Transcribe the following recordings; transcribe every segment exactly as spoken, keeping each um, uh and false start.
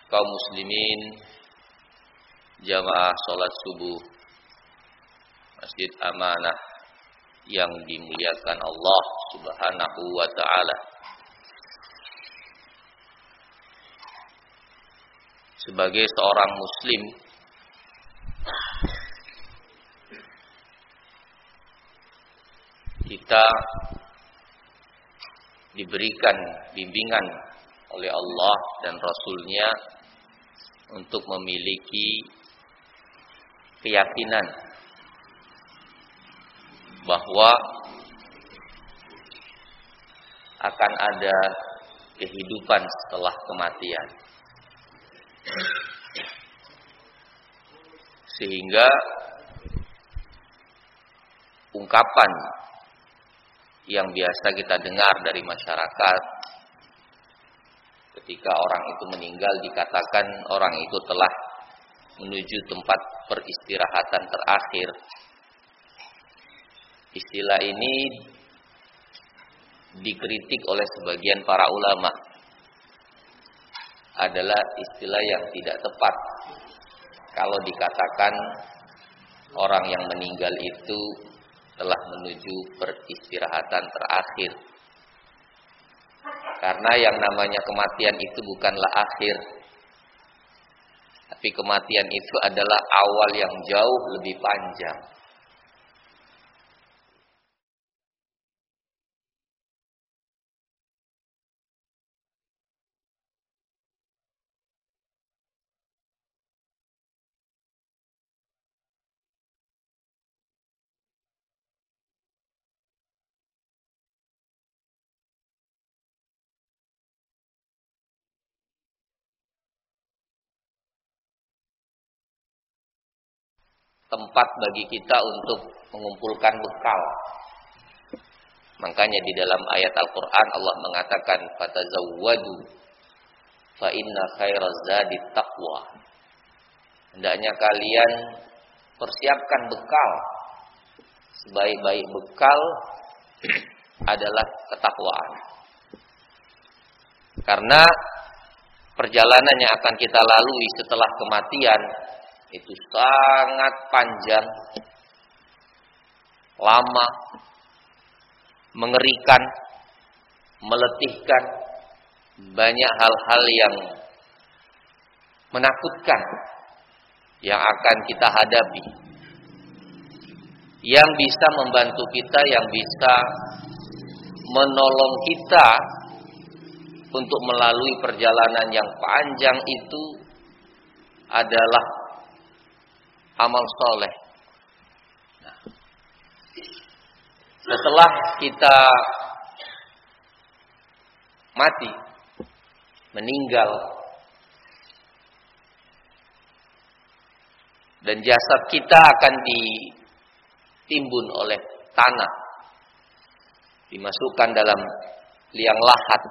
kaum muslimin jamaah salat subuh Masjid Amanah yang dimuliakan Allah Subhanahu wa taala. Sebagai seorang muslim, kita diberikan bimbingan oleh Allah dan Rasul-Nya untuk memiliki keyakinan bahwa akan ada kehidupan setelah kematian. Sehingga ungkapan yang biasa kita dengar dari masyarakat ketika orang itu meninggal dikatakan orang itu telah menuju tempat peristirahatan terakhir. Istilah ini dikritik oleh sebagian para ulama adalah istilah yang tidak tepat kalau dikatakan orang yang meninggal itu telah menuju peristirahatan terakhir. Karena yang namanya kematian itu bukanlah akhir, tapi kematian itu adalah awal yang jauh lebih panjang. Tempat bagi kita untuk mengumpulkan bekal. Makanya di dalam ayat Al-Quran Allah mengatakan fatazawwadu fa inna khairaz zadi taqwa. Hendaknya kalian persiapkan bekal. Sebaik-baik bekal adalah ketakwaan. Karena perjalanan yang akan kita lalui setelah kematian itu sangat panjang, lama, mengerikan, meletihkan, banyak hal-hal yang menakutkan yang akan kita hadapi. Yang bisa membantu kita, yang bisa menolong kita untuk melalui perjalanan yang panjang itu adalah amal soleh. Nah, setelah kita mati, meninggal, dan jasad kita akan ditimbun oleh tanah, dimasukkan dalam liang lahat.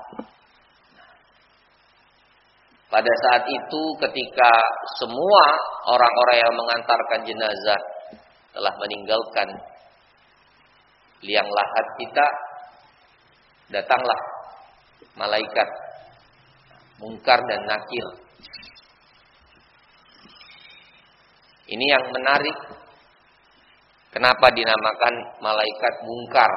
Pada saat itu ketika semua orang-orang yang mengantarkan jenazah telah meninggalkan liang lahat kita, datanglah malaikat Munkar dan Nakir. Ini yang menarik. Kenapa dinamakan malaikat Munkar?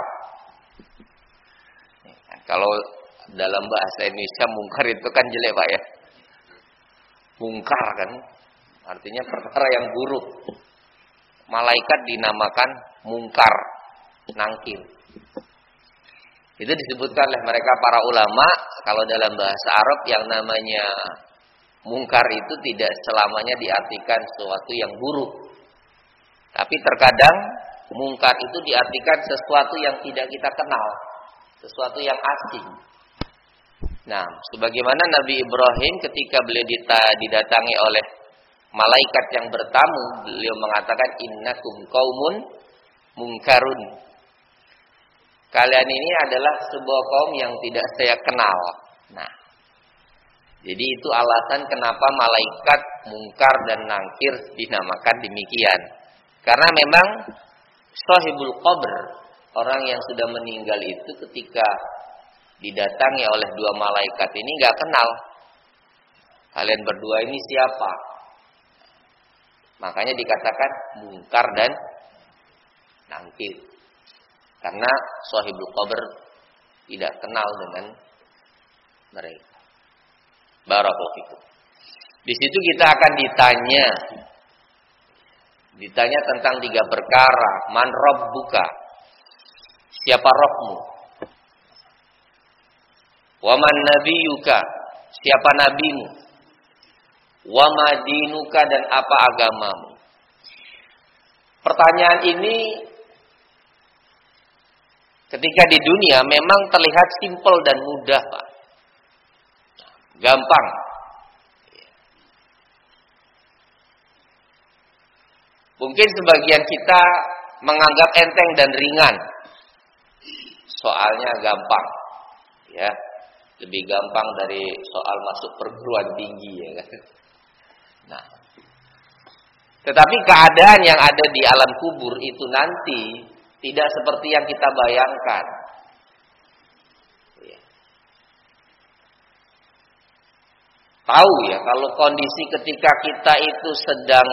Kalau dalam bahasa Indonesia Munkar itu kan jelek, Pak, ya. Mungkar kan artinya perkara yang buruk. Malaikat dinamakan mungkar, nangkir. Itu disebutkan oleh mereka para ulama, kalau dalam bahasa Arab yang namanya mungkar itu tidak selamanya diartikan sesuatu yang buruk. Tapi terkadang mungkar itu diartikan sesuatu yang tidak kita kenal, sesuatu yang asing. Nah, sebagaimana Nabi Ibrahim ketika beliau didatangi oleh malaikat yang bertamu, beliau mengatakan innakum qaumun munkarun. Kalian ini adalah sebuah kaum yang tidak saya kenal. Nah, jadi itu alasan kenapa malaikat Munkar dan Nakir dinamakan demikian. Karena memang sahibul qabr, orang yang sudah meninggal itu ketika didatangi oleh dua malaikat ini nggak kenal. Kalian berdua ini siapa? Makanya dikatakan mungkar dan nangkir. Karena sahibul qabr tidak kenal dengan mereka. Barakallahu fikum. Di situ kita akan ditanya Ditanya tentang tiga perkara. Man rabbuka? Siapa Rabbmu? Wa man nabiyuka? Siapa nabimu? Wa ma dinuka? Dan apa agamamu? Pertanyaan ini ketika di dunia memang terlihat simpel dan mudah, Pak. Gampang. Mungkin sebagian kita menganggap enteng dan ringan. Soalnya gampang. Ya. Lebih gampang dari soal masuk perguruan tinggi, ya kan. Nah. Tetapi keadaan yang ada di alam kubur itu nanti tidak seperti yang kita bayangkan. Ya. Tahu ya, kalau kondisi ketika kita itu sedang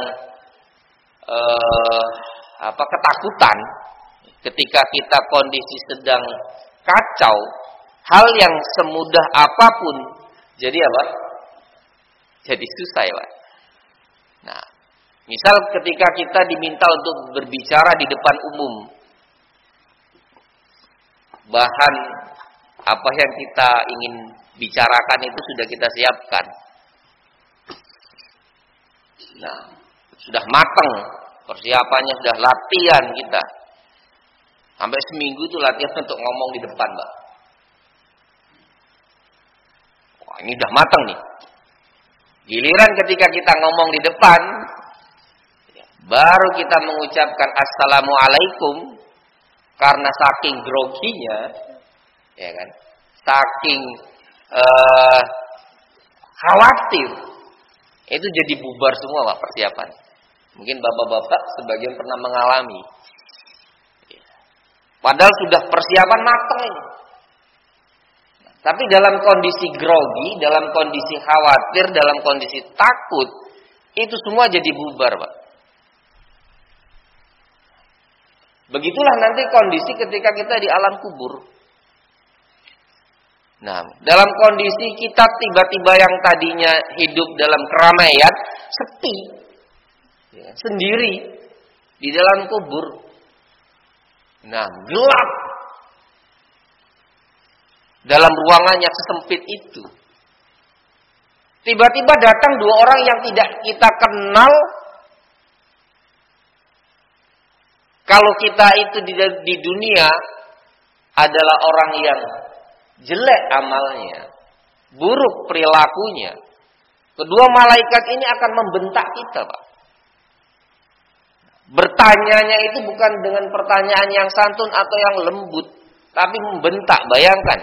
Uh, apa ketakutan, ketika kita kondisi sedang kacau, hal yang semudah apapun jadi apa? Jadi susah ya, Pak. Nah, misal ketika kita diminta untuk berbicara di depan umum, bahan apa yang kita ingin bicarakan itu sudah kita siapkan. Nah, sudah matang, persiapannya sudah latihan kita. Sampai seminggu itu latihan untuk ngomong di depan, Mbak. Wah, ini udah matang nih. Giliran ketika kita ngomong di depan, baru kita mengucapkan assalamualaikum, karena saking groginya, ya kan, saking uh, khawatir, itu jadi bubar semua, Pak, persiapan. Mungkin bapak-bapak sebagian pernah mengalami. Padahal sudah persiapan matang ini. Tapi dalam kondisi grogi, dalam kondisi khawatir, dalam kondisi takut, itu semua jadi bubar, Pak. Begitulah nanti kondisi ketika kita di alam kubur. Nah, dalam kondisi kita tiba-tiba yang tadinya hidup dalam keramaian, sepi, ya, sendiri di dalam kubur. Nah, gelap dalam ruangannya sesempit itu. Tiba-tiba datang dua orang yang tidak kita kenal. Kalau kita itu di, di dunia adalah orang yang jelek amalnya, buruk perilakunya, kedua malaikat ini akan membentak kita, Pak. Bertanyanya itu bukan dengan pertanyaan yang santun atau yang lembut, tapi membentak. Bayangkan,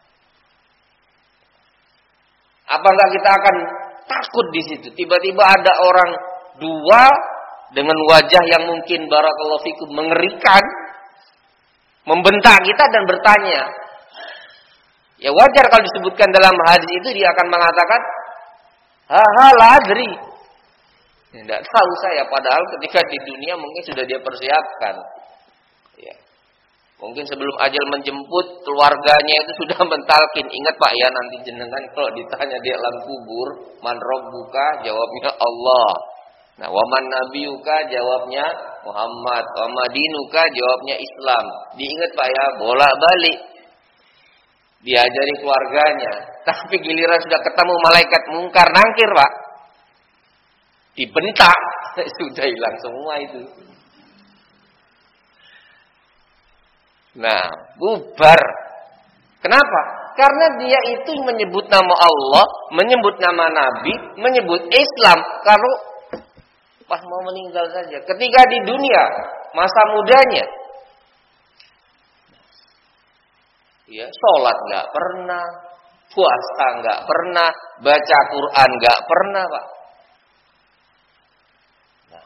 apakah kita akan takut di situ? Tiba-tiba ada orang dua dengan wajah yang mungkin barakallahu fikum mengerikan, membentak kita dan bertanya. Ya wajar kalau disebutkan dalam hadis itu dia akan mengatakan, "Ha ladri." Tidak tahu saya, padahal ketika di dunia mungkin sudah dia persiapkan. Ya. Mungkin sebelum ajal menjemput, keluarganya itu sudah mentalkin. Ingat Pak ya, nanti jenengan kalau ditanya di alam kubur, man rabbuka, jawabnya Allah. Nah, waman nabiyuka, jawabnya Muhammad. Wama dinuka, jawabnya Islam. Diingat Pak ya, bolak-balik. Diajari keluarganya. Tapi giliran sudah ketemu malaikat mungkar nangkir, Pak. Dibentak, sudah hilang semua itu. Nah, bubar. Kenapa? Karena dia itu menyebut nama Allah, menyebut nama Nabi, menyebut Islam. Kalau pas mau meninggal saja, ketika di dunia masa mudanya, ya sholat nggak pernah, puasa nggak pernah, baca Quran nggak pernah, Pak. Nah,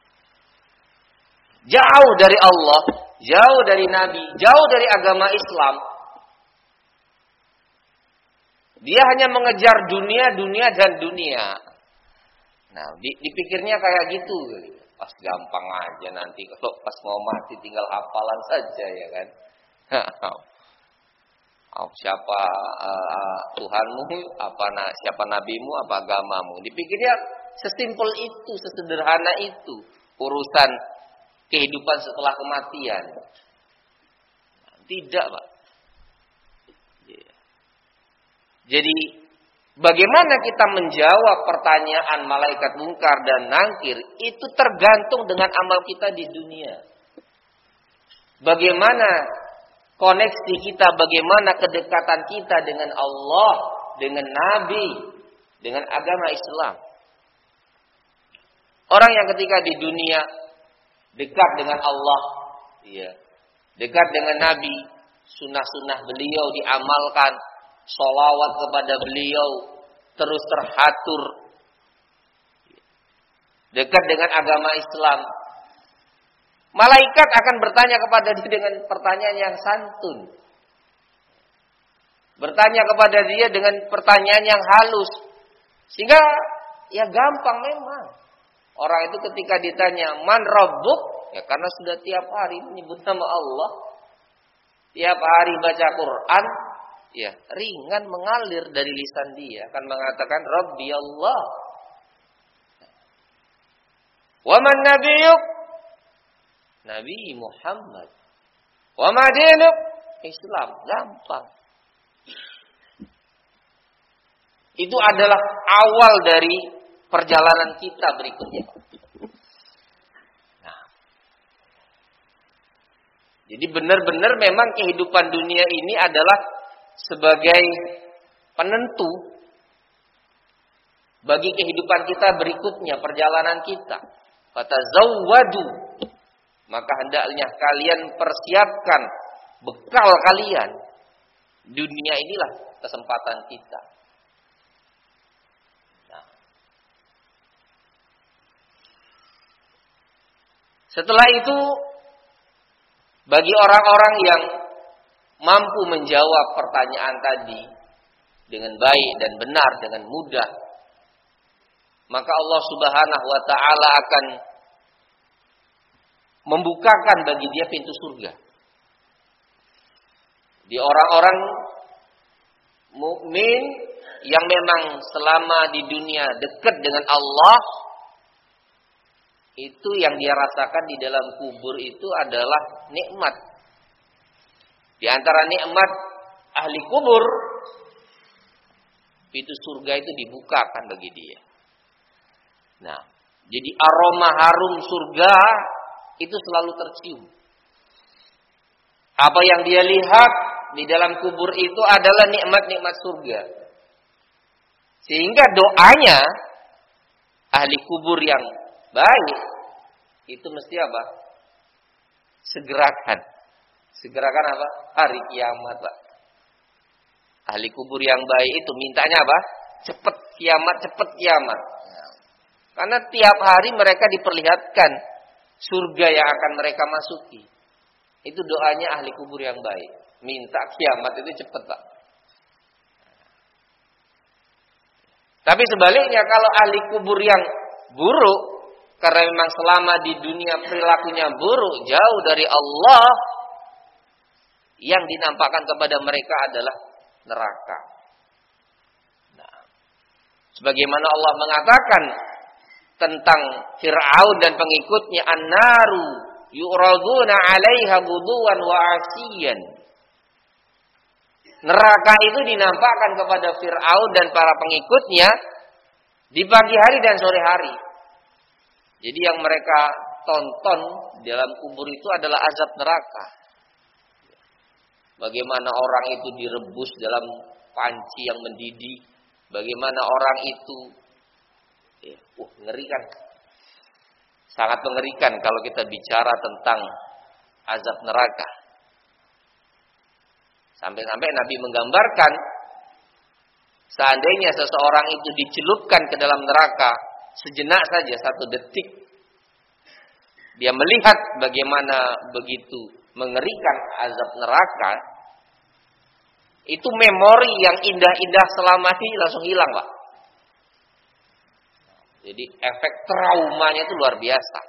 jauh dari Allah, jauh dari Nabi, jauh dari agama Islam. Dia hanya mengejar dunia, dunia dan dunia. Nah, dipikirnya kayak gitu. Pas gampang aja nanti kalau pas mau mati tinggal hafalan saja ya kan. Siapa uh, Tuhanmu, apa na, siapa nabimu, apa agamamu. Dipikirnya sesimpel itu, sesederhana itu urusan kehidupan setelah kematian. Tidak, Pak. Jadi bagaimana kita menjawab pertanyaan malaikat mungkar dan nangkir itu tergantung dengan amal kita di dunia. Bagaimana koneksi kita, bagaimana kedekatan kita dengan Allah, dengan Nabi, dengan agama Islam. Orang yang ketika di dunia dekat dengan Allah, ya, dekat dengan Nabi, sunnah-sunnah beliau diamalkan, sholawat kepada beliau terus terhatur, dekat dengan agama Islam, malaikat akan bertanya kepada dia dengan pertanyaan yang santun, bertanya kepada dia dengan pertanyaan yang halus, sehingga ya gampang memang. Orang itu ketika ditanya man rabbuk, ya karena sudah tiap hari menyebut nama Allah, tiap hari baca Quran, ya ringan mengalir dari lisan dia akan mengatakan Rabbi Allah. Wa man nabiyuk? Nabi Muhammad. Wa ma dinuk? Islam. Gampang. Itu adalah awal dari perjalanan kita berikutnya. Nah, jadi benar-benar memang kehidupan dunia ini adalah sebagai penentu bagi kehidupan kita berikutnya, perjalanan kita. Kata zawwadu, maka hendaknya kalian persiapkan bekal kalian. Dunia inilah kesempatan kita. Nah. Setelah itu, bagi orang-orang yang mampu menjawab pertanyaan tadi dengan baik dan benar, dengan mudah, maka Allah Subhanahu wa ta'ala akan membukakan bagi dia pintu surga. Di orang-orang mukmin yang memang selama di dunia dekat dengan Allah, itu yang dia rasakan di dalam kubur itu adalah nikmat. Di antara nikmat ahli kubur, pintu surga itu dibukakan bagi dia. Nah, jadi aroma harum surga itu selalu tercium. Apa yang dia lihat di dalam kubur itu adalah nikmat-nikmat surga. Sehingga doanya ahli kubur yang baik itu mesti apa? Segerakan. Segerakan apa? Hari kiamat, Pak. Ahli kubur yang baik itu mintanya apa? Cepat kiamat, cepat kiamat. Karena tiap hari mereka diperlihatkan surga yang akan mereka masuki. Itu doanya ahli kubur yang baik. Minta kiamat itu cepat, Pak. Tapi sebaliknya kalau ahli kubur yang buruk, karena memang selama di dunia perilakunya buruk, jauh dari Allah, yang dinampakkan kepada mereka adalah neraka. Nah, sebagaimana Allah mengatakan tentang Fir'aun dan pengikutnya, an-naru yu'raduna 'alaiha ghuduwan wa 'ashiyan. Neraka itu dinampakkan kepada Fir'aun dan para pengikutnya di pagi hari dan sore hari. Jadi yang mereka tonton dalam kubur itu adalah azab neraka. Bagaimana orang itu direbus dalam panci yang mendidih, bagaimana orang itu Ya, uh, mengerikan. Sangat mengerikan kalau kita bicara tentang azab neraka. Sampai-sampai Nabi menggambarkan seandainya seseorang itu dicelupkan ke dalam neraka sejenak saja, satu detik, dia melihat bagaimana begitu mengerikan azab neraka, Itu memori yang indah-indah selama ini langsung hilang, Pak. Jadi efek traumanya itu luar biasa.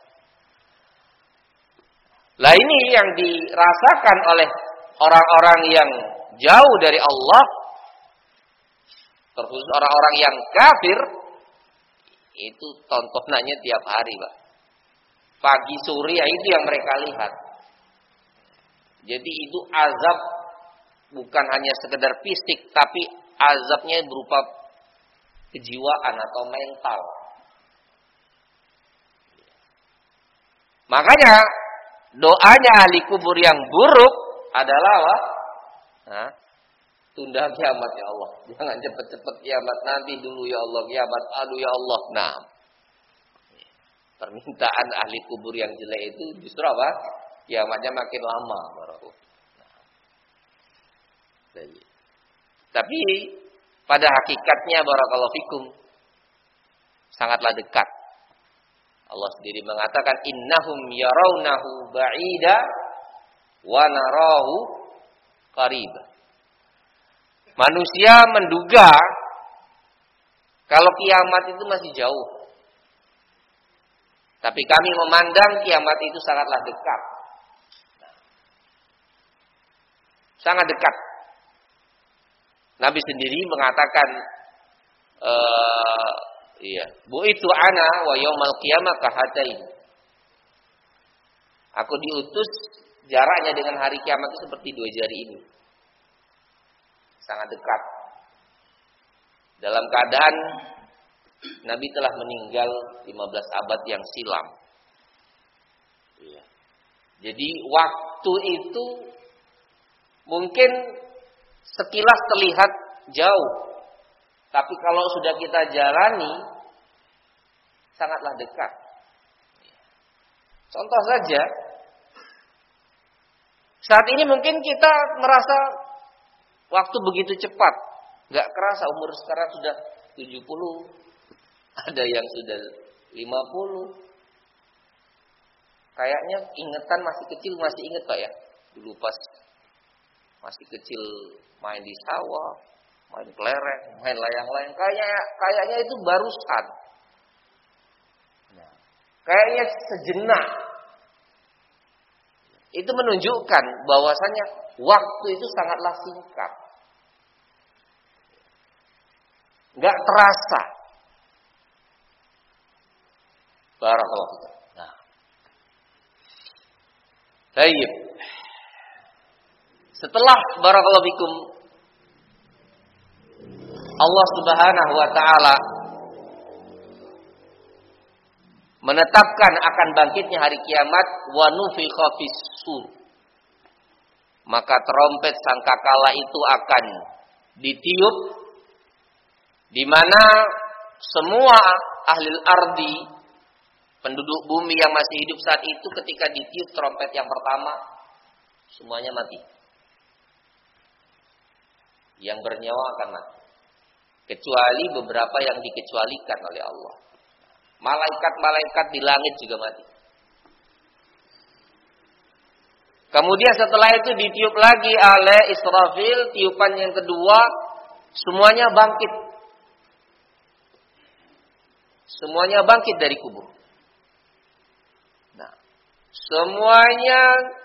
Lah ini yang dirasakan oleh orang-orang yang jauh dari Allah, terkhusus orang-orang yang kafir, itu tontonannya tiap hari, Pak. Pagi sore itu yang mereka lihat. Jadi itu azab bukan hanya sekedar fisik, tapi azabnya berupa kejiwaan atau mental. Makanya doanya ahli kubur yang buruk adalah apa? Nah, tunda kiamat ya Allah. Jangan cepet-cepet kiamat, nanti dulu ya Allah kiamat. Aduh ya Allah. Nah, permintaan ahli kubur yang jelek itu justru apa? Kiamatnya makin lama. Nah, tapi pada hakikatnya barakallahu fikum sangatlah dekat. Allah sendiri mengatakan innahum yarawnahu ba'ida wa narahu qariba. Manusia menduga kalau kiamat itu masih jauh. Tapi kami memandang kiamat itu sangatlah dekat. Sangat dekat. Nabi sendiri mengatakan uh, iya, bu itu ana wa yaumal qiyamah kahatain. Aku diutus jaraknya dengan hari kiamat itu seperti dua jari ini. Sangat dekat. Dalam keadaan Nabi telah meninggal lima belas abad yang silam. Iya. Jadi waktu itu mungkin sekilas terlihat jauh. Tapi kalau sudah kita jalani, sangatlah dekat. Contoh saja, saat ini mungkin kita merasa waktu begitu cepat. Gak kerasa umur sekarang sudah tujuh puluh, ada yang sudah lima puluh. Kayaknya ingetan masih kecil, masih inget Pak ya? Dulu pas masih kecil main di sawah, main kelereng, main layang-layang, kayaknya kayaknya itu barusan. Nah, kayaknya sejenak. Itu menunjukkan bahwasanya waktu itu sangatlah singkat. Enggak terasa. Barakallahu fiik. Nah. Baik. Setelah barakallahu fikum Allah Subhanahu wa taala menetapkan akan bangkitnya hari kiamat, wa nufikha fis-sur. Maka trompet sangkakala itu akan ditiup, di mana semua ahli ardi, penduduk bumi yang masih hidup saat itu, ketika ditiup trompet yang pertama, semuanya mati. Yang bernyawa akan mati. Kecuali beberapa yang dikecualikan oleh Allah. Malaikat-malaikat di langit juga mati. Kemudian setelah itu ditiup lagi oleh Israfil, tiupan yang kedua, semuanya bangkit. Semuanya bangkit dari kubur. Nah, semuanya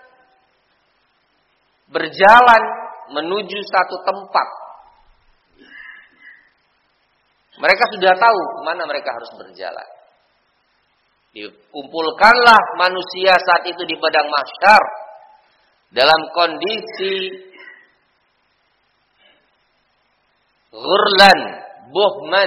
berjalan menuju satu tempat. Mereka sudah tahu kemana mereka harus berjalan. Dikumpulkanlah manusia saat itu di padang mahsyar dalam kondisi ghurlan, buhman.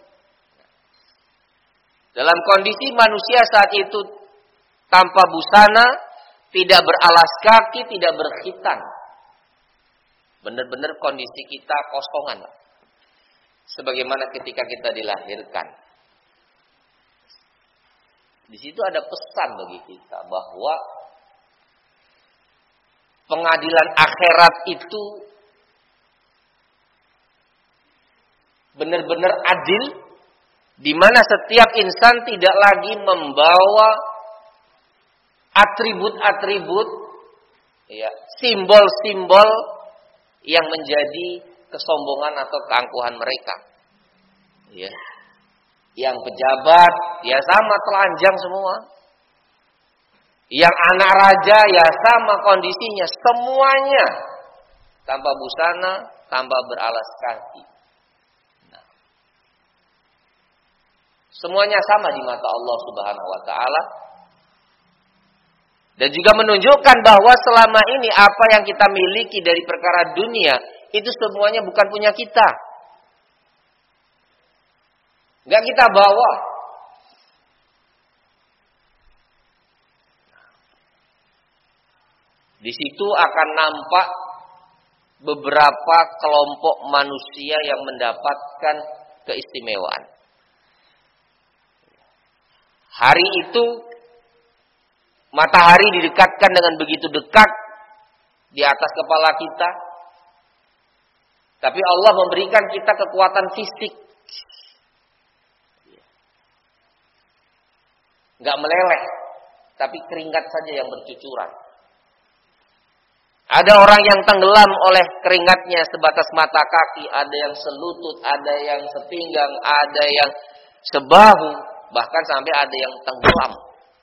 Dalam kondisi manusia saat itu tanpa busana, tidak beralas kaki, tidak berkhitan. Benar-benar kondisi kita kosongan. Sebagaimana ketika kita dilahirkan. Di situ ada pesan bagi kita bahwa pengadilan akhirat itu benar-benar adil, di mana setiap insan tidak lagi membawa atribut-atribut, ya, simbol-simbol yang menjadi kesombongan atau keangkuhan mereka. Ya. Yang pejabat ya sama telanjang semua. Yang anak raja ya sama kondisinya, semuanya tanpa busana, tanpa beralas kaki. Nah, semuanya sama di mata Allah Subhanahu wa taala. Dan juga menunjukkan bahwa selama ini apa yang kita miliki dari perkara dunia itu semuanya bukan punya kita. Enggak kita bawa. Di situ akan nampak beberapa kelompok manusia yang mendapatkan keistimewaan. Hari itu matahari didekatkan dengan begitu dekat di atas kepala kita. Tapi Allah memberikan kita kekuatan fisik. Enggak meleleh, tapi keringat saja yang bercucuran. Ada orang yang tenggelam oleh keringatnya sebatas mata kaki, ada yang selutut, ada yang sepinggang, ada yang sebahu, bahkan sampai ada yang tenggelam.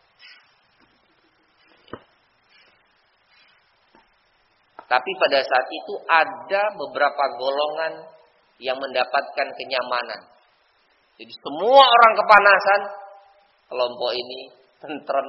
Tapi pada saat itu ada beberapa golongan yang mendapatkan kenyamanan. Jadi semua orang kepanasan, kelompok ini tentrem,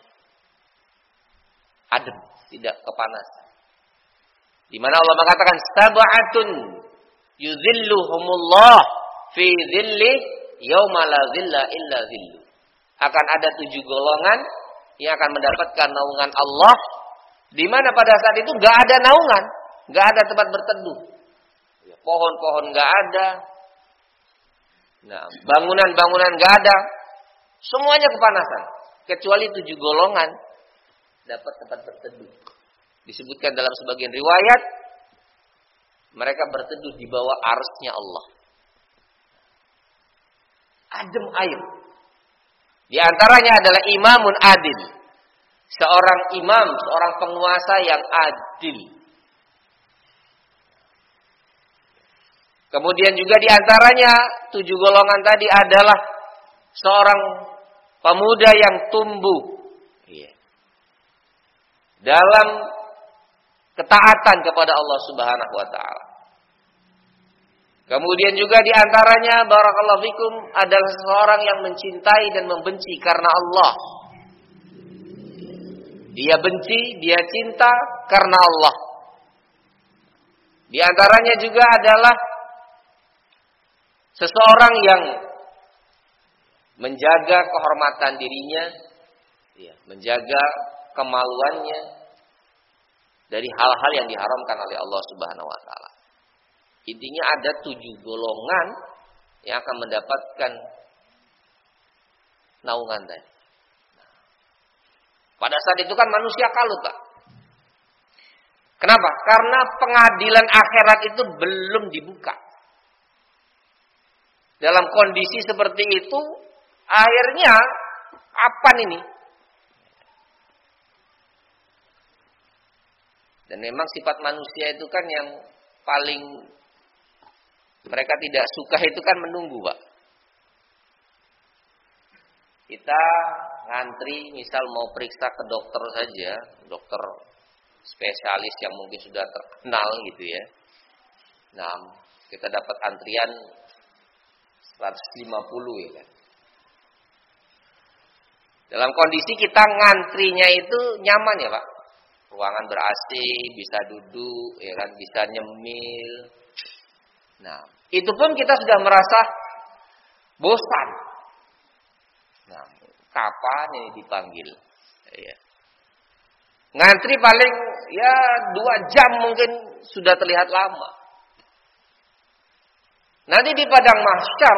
adem, tidak kepanasan. Di mana Allah mengatakan sab'atun yuzilluhumullah fi dhilli yauma la dhilla illa dhillu. Akan ada tujuh golongan yang akan mendapatkan naungan Allah, di mana pada saat itu enggak ada naungan, enggak ada tempat berteduh. Pohon-pohon enggak ada. Nah, bangunan-bangunan enggak ada. Semuanya kepanasan, kecuali tujuh golongan dapat tempat berteduh. Disebutkan dalam sebagian riwayat, mereka berteduh di bawah arsy-Nya Allah. Adem air. Di antaranya adalah imamun adil. Seorang imam, seorang penguasa yang adil. Kemudian juga di antaranya tujuh golongan tadi adalah seorang pemuda yang tumbuh dalam ketaatan kepada Allah Subhanahu wa taala. Kemudian juga di antaranya barakallahu fikum adalah seseorang yang mencintai dan membenci karena Allah. Dia benci, dia cinta karena Allah. Di antaranya juga adalah seseorang yang menjaga kehormatan dirinya, menjaga kemaluannya dari hal-hal yang diharamkan oleh Allah Subhanahu wa taala. Intinya ada tujuh golongan yang akan mendapatkan naungan tadi. Pada saat itu kan manusia kalut, Pak. Kenapa? Karena pengadilan akhirat itu belum dibuka. Dalam kondisi seperti itu, akhirnya kapan ini? Dan memang sifat manusia itu kan yang paling mereka tidak suka itu kan menunggu, Pak. Kita ngantri, misal mau periksa ke dokter saja, dokter spesialis yang mungkin sudah terkenal gitu ya. Nah, kita dapat antrian seratus lima puluh ya kan. Dalam kondisi kita ngantrinya itu nyaman ya, Pak. Ruangan ber-A C, bisa duduk, ya kan, bisa nyemil. Nah, itu pun kita sudah merasa bosan. Nah, kapan ini dipanggil? Ya. Ngantri paling ya dua jam mungkin sudah terlihat lama. Nanti di padang mahsyar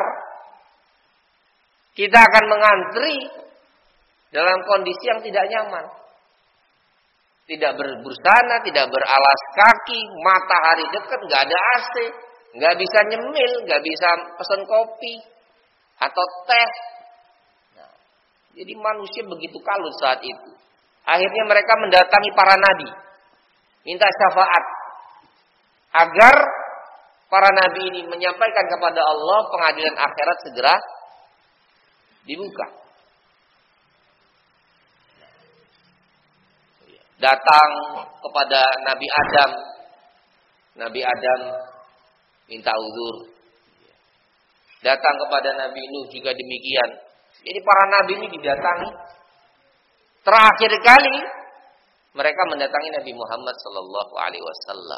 kita akan mengantri dalam kondisi yang tidak nyaman. Tidak berbusana, tidak beralas kaki, matahari dekat, nggak ada A C, nggak bisa nyemil, nggak bisa pesan kopi atau teh. Nah, jadi manusia begitu kalut saat itu. Akhirnya mereka mendatangi para nabi, minta syafaat. agar para nabi ini menyampaikan kepada Allah pengadilan akhirat segera dibuka. Datang kepada Nabi Adam, Nabi Adam minta uzur. Datang kepada Nabi Nuh juga demikian. Jadi para nabi ini didatangi. Terakhir kali mereka mendatangi Nabi Muhammad sallallahu alaihi wasallam.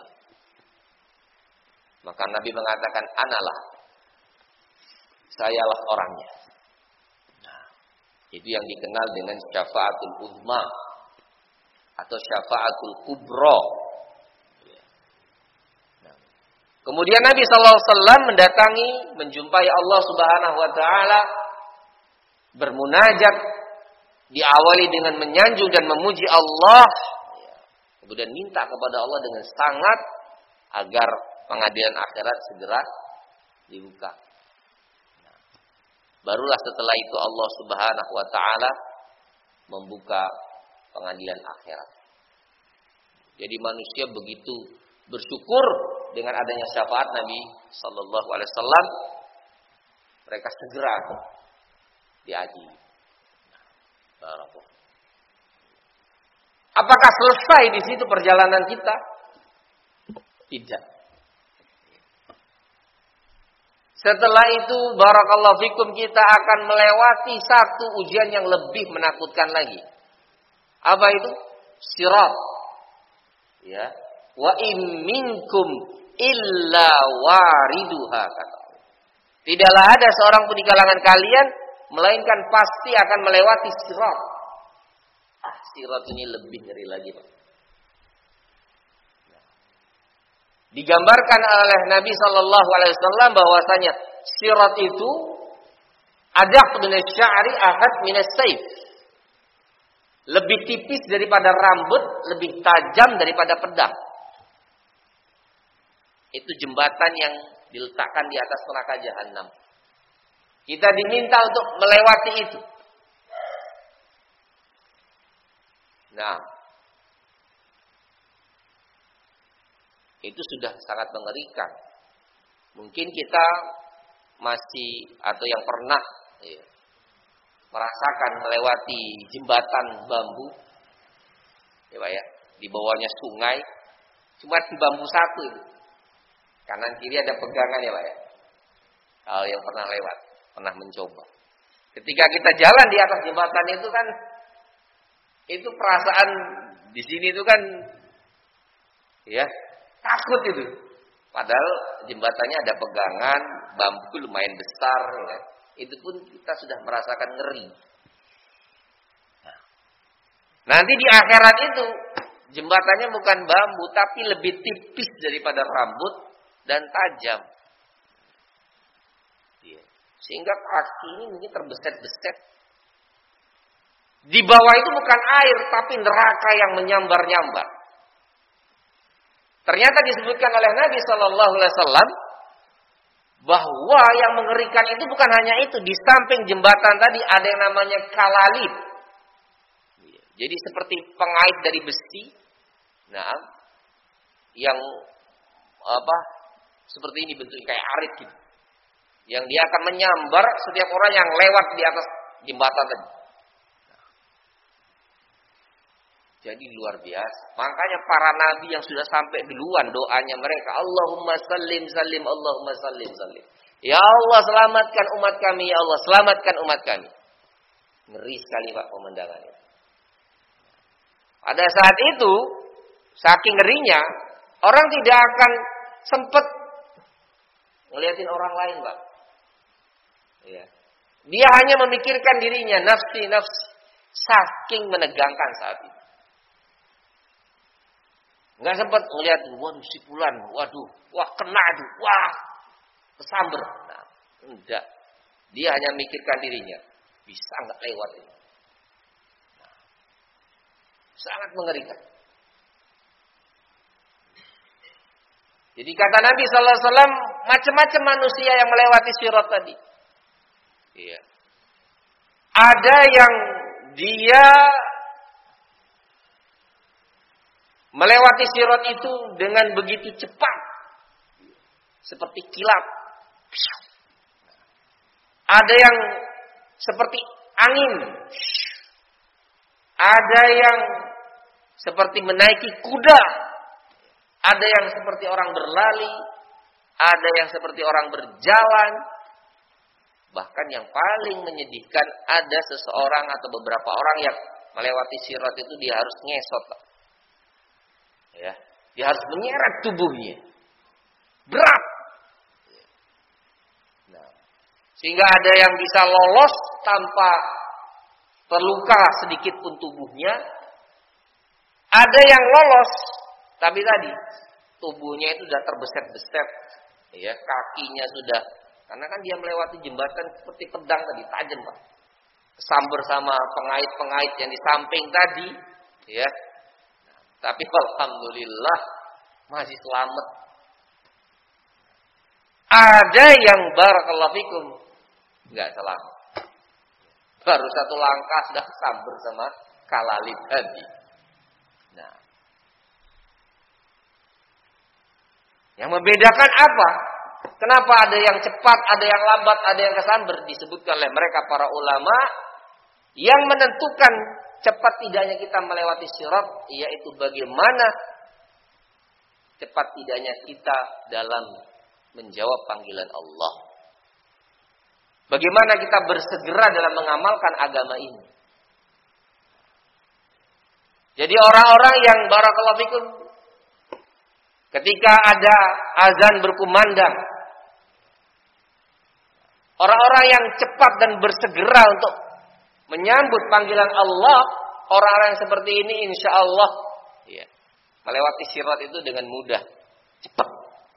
Maka Nabi mengatakan, "Analah. Sayalah orangnya." Nah, itu yang dikenal dengan syafaatul uzma atau syafaatul kubra. Kemudian Nabi sallallahu alaihi wasallam mendatangi, menjumpai Allah Subhanahu wa taala, bermunajat, diawali dengan menyanjung dan memuji Allah, kemudian minta kepada Allah dengan sangat agar pengadilan akhirat segera dibuka. Barulah setelah itu Allah Subhanahu wa taala membuka pengadilan akhirat. Jadi manusia begitu bersyukur dengan adanya syafaat Nabi sallallahu alaihi wasallam, mereka segera diadili. Apakah selesai di situ perjalanan kita? Tidak. Setelah itu barakallahu fikum, kita akan melewati satu ujian yang lebih menakutkan lagi. Apa itu? Sirat. Ya. Wa in minkum illa wariduha, kata Allah. Tidaklah ada seorang pun di kalangan kalian melainkan pasti akan melewati sirat. Ah, sirat ini lebih ngeri lagi, Pak. Digambarkan oleh Nabi sallallahu alaihi wasallam bahwasanya sirat itu adaq min asy-sya'ri ahad min as-sayf. Lebih tipis daripada rambut, lebih tajam daripada pedang. Itu jembatan yang diletakkan di atas neraka jahanam. Kita diminta untuk melewati itu. Nah, itu sudah sangat mengerikan. Mungkin kita masih atau yang pernah ya, merasakan melewati jembatan bambu, ya Pak ya, di bawahnya sungai, cuma bambu satu itu. Kanan kiri ada pegangan ya Pak ya. Kalau yang pernah lewat, pernah mencoba. Ketika kita jalan di atas jembatan itu kan, itu perasaan di sini itu kan, ya takut itu. Padahal jembatannya ada pegangan, bambu lumayan besar, ya. Itu pun kita sudah merasakan ngeri. Nah, nanti di akhirat itu jembatannya bukan bambu, tapi lebih tipis daripada rambut dan tajam. Sehingga kaki ini mungkin terbeset-beset. Di bawah itu bukan air, tapi neraka yang menyambar-nyambar. Ternyata disebutkan oleh Nabi Shallallahu Alaihi Wasallam bahwa yang mengerikan itu bukan hanya itu. Di samping jembatan tadi ada yang namanya kalalib. Jadi seperti pengait dari besi. Nah, yang apa? Seperti ini bentuknya kayak arit gitu. Yang dia akan menyambar setiap orang yang lewat di atas jembatan tadi. Jadi luar biasa. Makanya para nabi yang sudah sampai duluan doanya mereka, Allahumma sallim sallim, Allahumma sallim sallim. Ya Allah selamatkan umat kami, ya Allah selamatkan umat kami. Ngeri sekali Pak pemandangannya. Pada saat itu, saking ngerinya, orang tidak akan sempat ngeliatin orang lain Pak. Ya. Dia hanya memikirkan dirinya, nafsi nafsi. Saking menegangkan saat itu. Enggak sempat melihat, waduh si fulan, waduh, wah kena tuh, wah kesamber. Nah, enggak. Dia hanya mikirkan dirinya, bisa enggak lewat ini. Nah, sangat mengerikan. Jadi kata Nabi Sallallahu Alaihi Wasallam, macam-macam manusia yang melewati sirat tadi. Iya. Ada yang dia melewati sirat itu dengan begitu cepat. seperti kilat. Ada yang seperti angin. Ada yang seperti menaiki kuda. Ada yang seperti orang berlari. Ada yang seperti orang berjalan. Bahkan yang paling menyedihkan, ada seseorang atau beberapa orang yang melewati sirat itu dia harus ngesot. Ya, dia harus menyeret tubuhnya. Berat. Nah, sehingga ada yang bisa lolos tanpa terluka sedikit pun tubuhnya. Ada yang lolos, tapi tadi tubuhnya itu sudah terbeset-beset, ya, kakinya sudah, karena kan dia melewati jembatan seperti pedang tadi, tajam Pak. Sambar sama pengait-pengait yang di samping tadi, ya. Tapi alhamdulillah masih selamat. Ada yang barakallahu fikum enggak selamat. Baru satu langkah sudah sambar sama kalalid tadi. Nah, yang membedakan apa? Kenapa ada yang cepat, ada yang lambat, ada yang kesambar? Disebutkan oleh mereka para ulama yang menentukan cepat tidaknya kita melewati sirat, yaitu bagaimana cepat tidaknya kita dalam menjawab panggilan Allah. Bagaimana kita bersegera dalam mengamalkan agama ini. Jadi orang-orang yang barakallahu fikum, ketika ada azan berkumandang, orang-orang yang cepat dan bersegera untuk menyambut panggilan Allah, orang-orang yang seperti ini insya Allah ya, melewati sirat itu dengan mudah, cepat.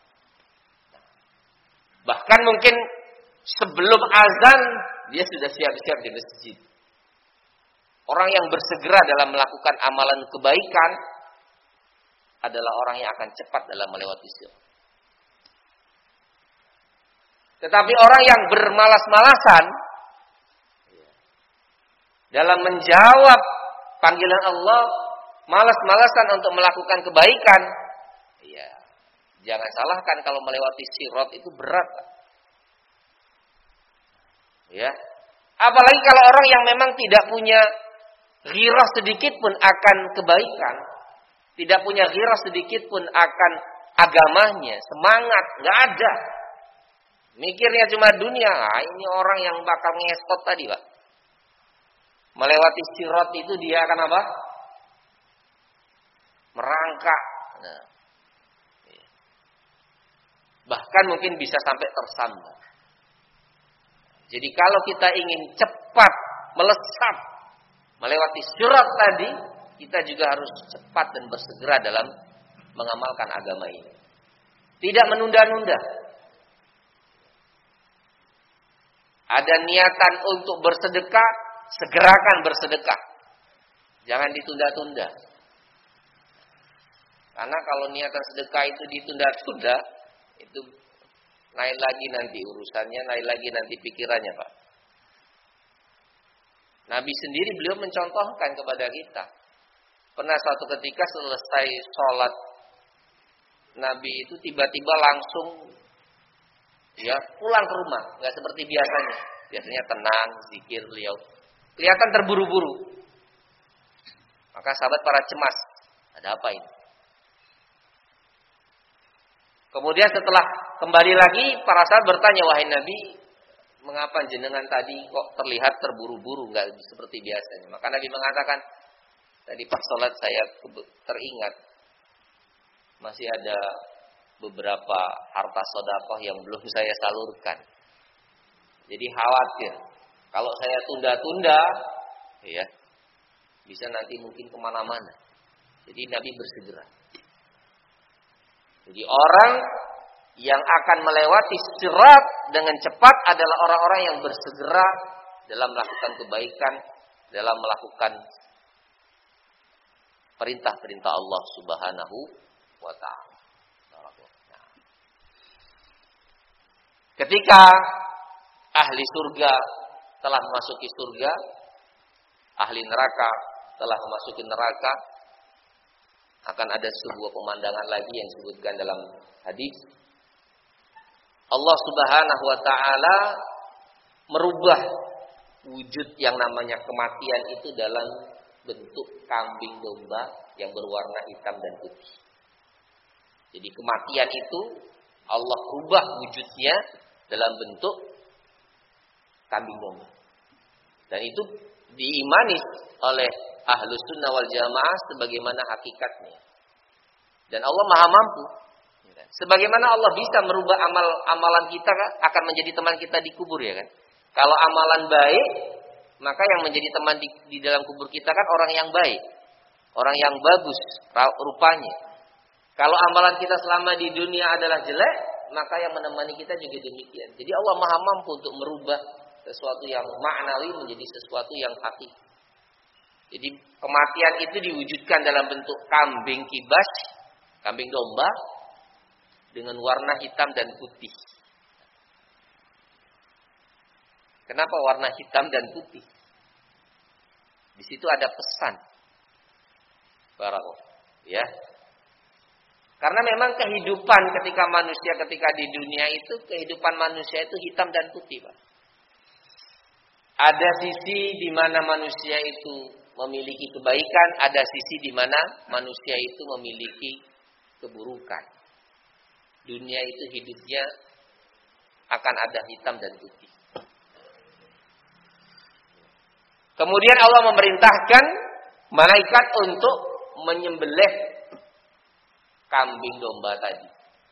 Bahkan mungkin sebelum azan dia sudah siap-siap di masjid. Orang yang bersegera dalam melakukan amalan kebaikan adalah orang yang akan cepat dalam melewati sirat. Tetapi orang yang bermalas-malasan dalam menjawab panggilan Allah, malas-malasan untuk melakukan kebaikan, ya, jangan salahkan kalau melewati sirat itu berat. Ya. Apalagi kalau orang yang memang tidak punya ghirah sedikit pun akan kebaikan, tidak punya ghirah sedikit pun akan agamanya, semangat, nggak ada. Mikirnya cuma dunia. Ah, ini orang yang bakal ngesot tadi, Pak. Melewati sirat itu dia akan apa? Merangkak. Nah. Bahkan mungkin bisa sampai tersambar. Jadi kalau kita ingin cepat melesat melewati sirat tadi, kita juga harus cepat dan bersegera dalam mengamalkan agama ini. Tidak menunda-nunda. Ada niatan untuk bersedekah, segerakan bersedekah. Jangan ditunda-tunda. Karena kalau niatan sedekah itu ditunda-tunda, itu lain lagi nanti urusannya, lain lagi nanti pikirannya, Pak. Nabi sendiri beliau mencontohkan kepada kita. Pernah suatu ketika selesai sholat, Nabi itu tiba-tiba langsung ya pulang ke rumah, nggak seperti biasanya. Biasanya tenang, zikir beliau. Kelihatan terburu-buru. Maka sahabat para cemas, ada apa ini? Kemudian setelah kembali lagi, para sahabat bertanya, wahai Nabi, mengapa jenengan tadi kok terlihat terburu-buru, nggak seperti biasanya? Maka Nabi mengatakan, tadi pas sholat saya teringat masih ada beberapa harta sedekah yang belum saya salurkan. Jadi khawatir kalau saya tunda-tunda, ya bisa nanti mungkin kemana-mana. Jadi Nabi bersegera. Jadi orang yang akan melewati sirat dengan cepat adalah orang-orang yang bersegera dalam melakukan kebaikan, dalam melakukan perintah-perintah Allah Subhanahu wa ta'ala. Ketika ahli surga telah memasuki surga, ahli neraka telah memasuki neraka, akan ada sebuah pemandangan lagi yang disebutkan dalam hadis. Allah Subhanahu wa taala merubah wujud yang namanya kematian itu dalam bentuk kambing domba yang berwarna hitam dan putih. Jadi kematian itu Allah rubah wujudnya dalam bentuk kambing domba. Dan itu diimani oleh Ahlus Sunnah wal Jamaah sebagaimana hakikatnya. Dan Allah Maha mampu. Sebagaimana Allah bisa merubah amal amalan kita akan menjadi teman kita di kubur, ya kan? Kalau amalan baik, maka yang menjadi teman di, di dalam kubur kita kan orang yang baik, orang yang bagus rupanya. Kalau amalan kita selama di dunia adalah jelek, maka yang menemani kita juga demikian. Jadi Allah Maha mampu untuk merubah sesuatu yang maknawi menjadi sesuatu yang hakiki. Jadi kematian itu diwujudkan dalam bentuk kambing kibas, kambing domba dengan warna hitam dan putih. Kenapa warna hitam dan putih? Di situ ada pesan. Barakallahu, ya. Karena memang kehidupan ketika manusia ketika di dunia itu, kehidupan manusia itu hitam dan putih, Pak. Ada sisi di mana manusia itu memiliki kebaikan, ada sisi di mana manusia itu memiliki keburukan. Dunia itu hidupnya akan ada hitam dan putih. Kemudian Allah memerintahkan malaikat untuk menyembelih kambing domba tadi.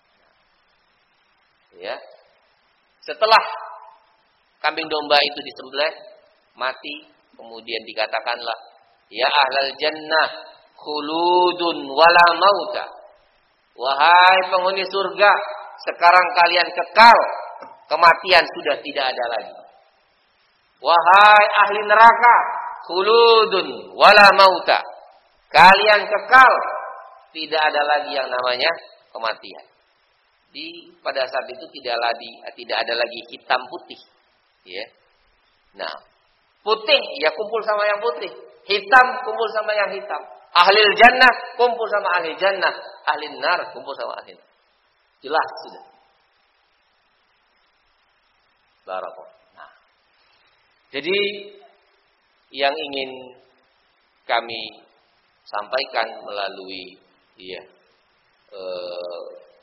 Ya. Setelah kambing domba itu disembelih, mati, kemudian dikatakanlah, ya ahlal jannah khuludun wala mauta. Wahai penghuni surga, sekarang kalian kekal, kematian sudah tidak ada lagi. Wahai ahli neraka, khuludun wala mauta. Kalian kekal, tidak ada lagi yang namanya kematian. Di pada saat itu tidak lagi tidak ada lagi hitam putih, ya. Nah, putih ya kumpul sama yang putih, hitam kumpul sama yang hitam. Ahli jannah kumpul sama ahli jannah, ahli nar kumpul sama ahli nar. Jelas sudah. Barakallahu. Nah, jadi yang ingin kami sampaikan melalui ya eh,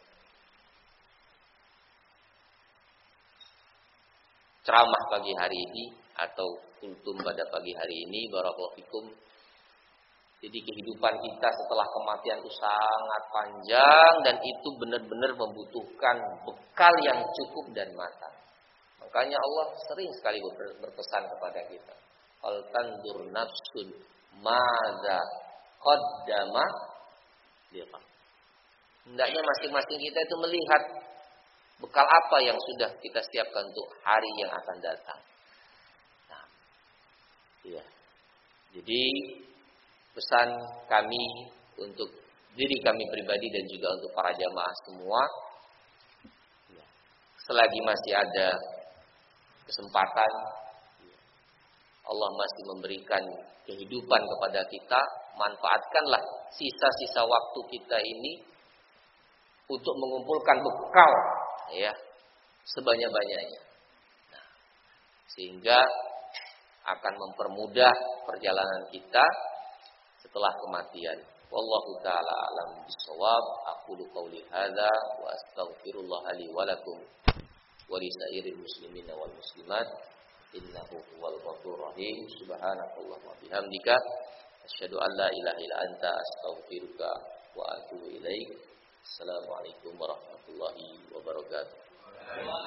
ceramah pagi hari ini atau kultum pada pagi hari ini, barakallahu fikum. Jadi kehidupan kita setelah kematian itu sangat panjang dan itu benar-benar membutuhkan bekal yang cukup dan matang. Makanya Allah sering sekali berpesan kepada kita, "Fal tandur nafsun madza qaddama liqa." Hendaknya masing-masing kita itu melihat bekal apa yang sudah kita siapkan untuk hari yang akan datang. Nah, iya. Jadi pesan kami untuk diri kami pribadi dan juga untuk para jamaah semua, selagi masih ada kesempatan, Allah masih memberikan kehidupan kepada kita, manfaatkanlah sisa-sisa waktu kita ini untuk mengumpulkan bekal, ya, sebanyak-banyaknya. Nah, sehingga akan mempermudah perjalanan kita setelah kematian. Wallahu taala alam bisawab. Aqulu qouli hadza wa astaghfirullah li wa lakum wa li sairil muslimin wal muslimat. Innahu huwal ghafurur rahim. Subhanakallah wa bihamdika asyhadu an la ilaha illa anta astaghfiruka wa atubu ilaik. Assalamualaikum warahmatullahi wabarakatuh.